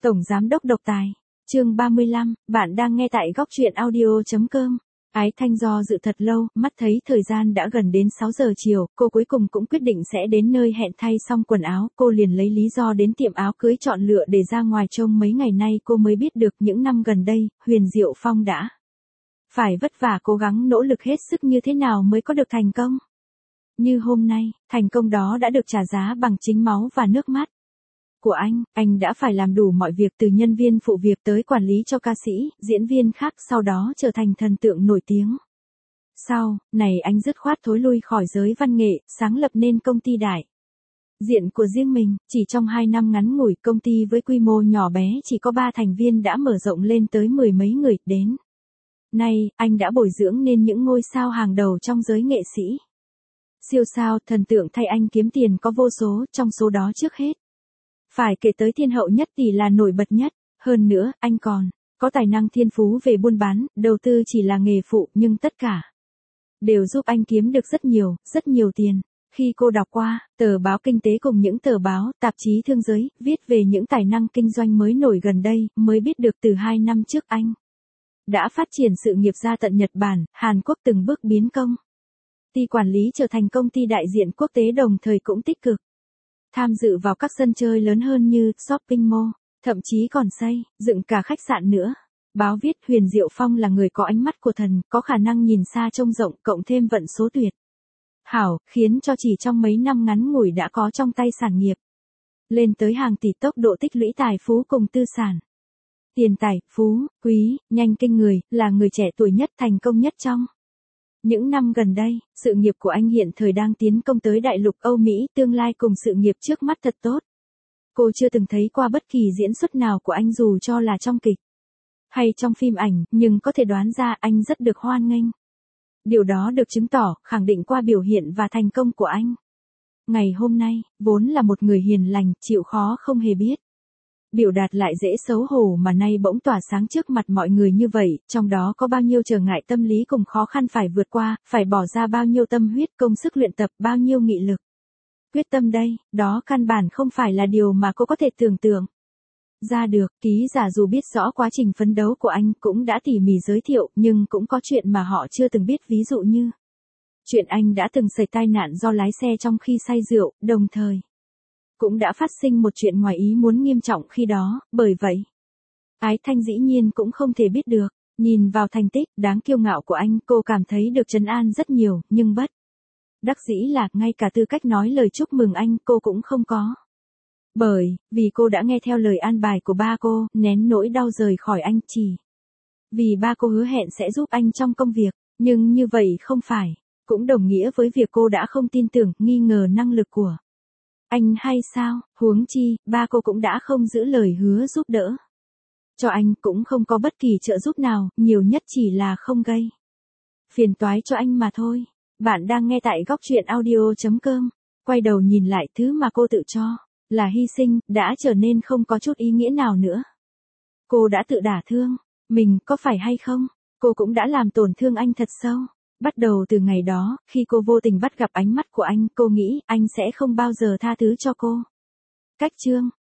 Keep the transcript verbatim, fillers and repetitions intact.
Tổng Giám đốc độc tài. Chương ba mươi lăm, bạn đang nghe tại góc truyện audio.com. Ái Thanh do dự thật lâu, mắt thấy thời gian đã gần đến sáu giờ chiều, cô cuối cùng cũng quyết định sẽ đến nơi hẹn thay xong quần áo, cô liền lấy lý do đến tiệm áo cưới chọn lựa để ra ngoài trông. Mấy ngày nay cô mới biết được những năm gần đây, Huyền Diệu Phong đã phải vất vả cố gắng nỗ lực hết sức như thế nào mới có được thành công. Như hôm nay, thành công đó đã được trả giá bằng chính máu và nước mắt của anh. Anh đã phải làm đủ mọi việc từ nhân viên phụ việc tới quản lý cho ca sĩ, diễn viên khác, sau đó trở thành thần tượng nổi tiếng. Sau này anh dứt khoát thối lui khỏi giới văn nghệ, sáng lập nên công ty đại diện của riêng mình. Chỉ trong hai năm ngắn ngủi, công ty với quy mô nhỏ bé chỉ có ba thành viên đã mở rộng lên tới mười mấy người. Đến nay, anh đã bồi dưỡng nên những ngôi sao hàng đầu trong giới nghệ sĩ. Siêu sao, thần tượng thay anh kiếm tiền có vô số, trong số đó trước hết phải kể tới thiên hậu Nhất Tỷ là nổi bật nhất. Hơn nữa, anh còn có tài năng thiên phú về buôn bán, đầu tư chỉ là nghề phụ, nhưng tất cả đều giúp anh kiếm được rất nhiều, rất nhiều tiền. Khi cô đọc qua tờ báo Kinh tế cùng những tờ báo, tạp chí thương giới, viết về những tài năng kinh doanh mới nổi gần đây, mới biết được từ hai năm trước anh đã phát triển sự nghiệp ra tận Nhật Bản, Hàn Quốc, từng bước biến công ty quản lý trở thành công ty đại diện quốc tế, đồng thời cũng tích cực tham dự vào các sân chơi lớn hơn như shopping mall, thậm chí còn xây dựng cả khách sạn nữa. Báo viết Huyền Diệu Phong là người có ánh mắt của thần, có khả năng nhìn xa trông rộng, cộng thêm vận số tuyệt hảo, khiến cho chỉ trong mấy năm ngắn ngủi đã có trong tay sản nghiệp lên tới hàng tỷ, tốc độ tích lũy tài phú cùng tư sản tiền tài, phú, quý, nhanh kinh người, là người trẻ tuổi nhất, thành công nhất trong những năm gần đây. Sự nghiệp của anh hiện thời đang tiến công tới đại lục Âu Mỹ, tương lai cùng sự nghiệp trước mắt thật tốt. Cô chưa từng thấy qua bất kỳ diễn xuất nào của anh, dù cho là trong kịch hay trong phim ảnh, nhưng có thể đoán ra anh rất được hoan nghênh. Điều đó được chứng tỏ, khẳng định qua biểu hiện và thành công của anh. Ngày hôm nay, vốn là một người hiền lành, chịu khó không hề biết biểu đạt lại dễ xấu hổ, mà nay bỗng tỏa sáng trước mặt mọi người như vậy, trong đó có bao nhiêu trở ngại tâm lý cùng khó khăn phải vượt qua, phải bỏ ra bao nhiêu tâm huyết, công sức luyện tập, bao nhiêu nghị lực, quyết tâm đây, đó căn bản không phải là điều mà cô có thể tưởng tượng ra được. Ký giả dù biết rõ quá trình phấn đấu của anh cũng đã tỉ mỉ giới thiệu, nhưng cũng có chuyện mà họ chưa từng biết, ví dụ như chuyện anh đã từng xảy tai nạn do lái xe trong khi say rượu, đồng thời cũng đã phát sinh một chuyện ngoài ý muốn nghiêm trọng khi đó. Bởi vậy, Ái Thanh dĩ nhiên cũng không thể biết được. Nhìn vào thành tích đáng kiêu ngạo của anh, cô cảm thấy được trấn an rất nhiều, nhưng bất đắc dĩ là ngay cả tư cách nói lời chúc mừng anh cô cũng không có. Bởi vì cô đã nghe theo lời an bài của ba cô, nén nỗi đau rời khỏi anh chỉ vì ba cô hứa hẹn sẽ giúp anh trong công việc. Nhưng như vậy không phải cũng đồng nghĩa với việc cô đã không tin tưởng, nghi ngờ năng lực của anh hay sao? Huống chi, ba cô cũng đã không giữ lời hứa giúp đỡ cho anh, cũng không có bất kỳ trợ giúp nào, nhiều nhất chỉ là không gây phiền toái cho anh mà thôi. Bạn đang nghe tại góc truyện audio.com. Quay đầu nhìn lại, thứ mà cô tự cho là hy sinh, đã trở nên không có chút ý nghĩa nào nữa. Cô đã tự đả thương mình, có phải hay không? Cô cũng đã làm tổn thương anh thật sâu. Bắt đầu từ ngày đó, khi cô vô tình bắt gặp ánh mắt của anh, cô nghĩ anh sẽ không bao giờ tha thứ cho cô. Cách chương